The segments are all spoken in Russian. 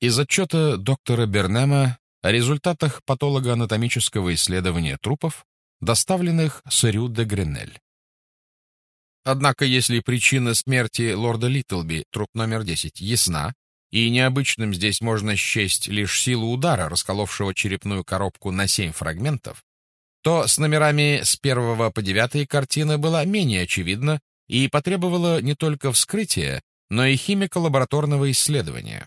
Из отчета доктора Бернема о результатах патологоанатомического исследования трупов, доставленных с Рю де Гренель. Однако, если причина смерти лорда Литтлби, труп номер 10, ясна, и необычным здесь можно счесть лишь силу удара, расколовшего черепную коробку на 7 фрагментов, то с номерами с 1 по 9 картина была менее очевидна и потребовала не только вскрытия, но и химико-лабораторного исследования.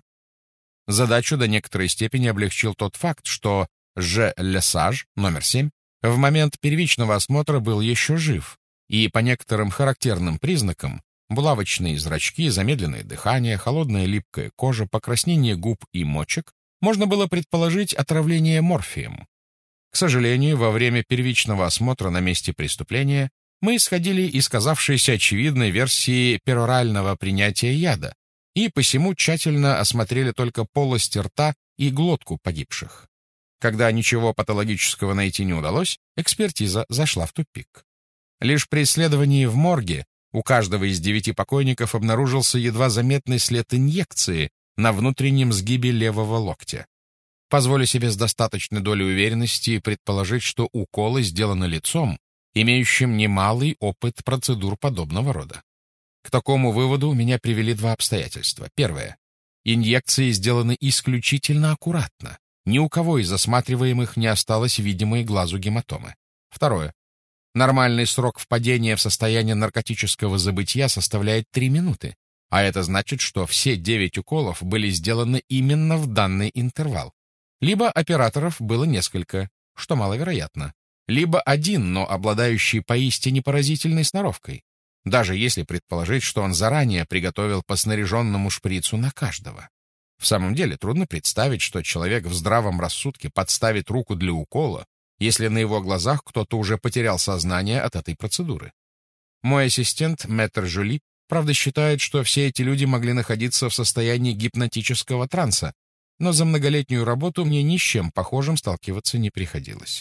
Задачу до некоторой степени облегчил тот факт, что Ж. Лесаж, номер 7, в момент первичного осмотра был еще жив, и по некоторым характерным признакам булавочные зрачки, замедленное дыхание, холодная липкая кожа, покраснение губ и мочек можно было предположить отравление морфием. К сожалению, во время первичного осмотра на месте преступления мы исходили из казавшейся очевидной версии перорального принятия яда, и посему тщательно осмотрели только полость рта и глотку погибших. Когда ничего патологического найти не удалось, экспертиза зашла в тупик. Лишь при исследовании в морге у каждого из 9 покойников обнаружился едва заметный след инъекции на внутреннем сгибе левого локтя. Позволю себе с достаточной долей уверенности предположить, что уколы сделаны лицом, имеющим немалый опыт процедур подобного рода. К такому выводу меня привели 2 обстоятельства. Первое. Инъекции сделаны исключительно аккуратно. Ни у кого из осматриваемых не осталось видимой глазу гематомы. Второе. Нормальный срок впадения в состояние наркотического забытья составляет 3 минуты, а это значит, что все 9 уколов были сделаны именно в данный интервал. Либо операторов было несколько, что маловероятно, либо один, но обладающий поистине поразительной сноровкой, даже если предположить, что он заранее приготовил по снаряженному шприцу на каждого. В самом деле трудно представить, что человек в здравом рассудке подставит руку для укола, если на его глазах кто-то уже потерял сознание от этой процедуры. Мой ассистент, мэтр Жюли, правда считает, что все эти люди могли находиться в состоянии гипнотического транса, но за многолетнюю работу мне ни с чем похожим сталкиваться не приходилось.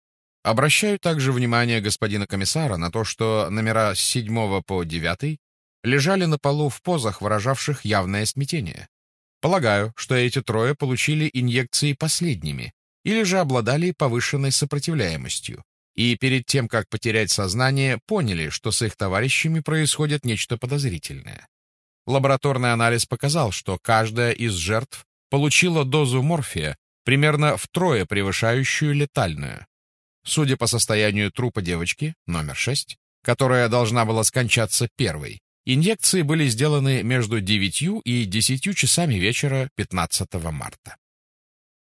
Обращаю также внимание господина комиссара на то, что номера с 7 по 9 лежали на полу в позах, выражавших явное смятение. Полагаю, что эти 3 получили инъекции последними или же обладали повышенной сопротивляемостью, и перед тем, как потерять сознание, поняли, что с их товарищами происходит нечто подозрительное. Лабораторный анализ показал, что каждая из жертв получила дозу морфия, примерно втрое превышающую летальную. Судя по состоянию трупа девочки, номер 6, которая должна была скончаться первой, инъекции были сделаны между 9 и 10 часами вечера 15 марта.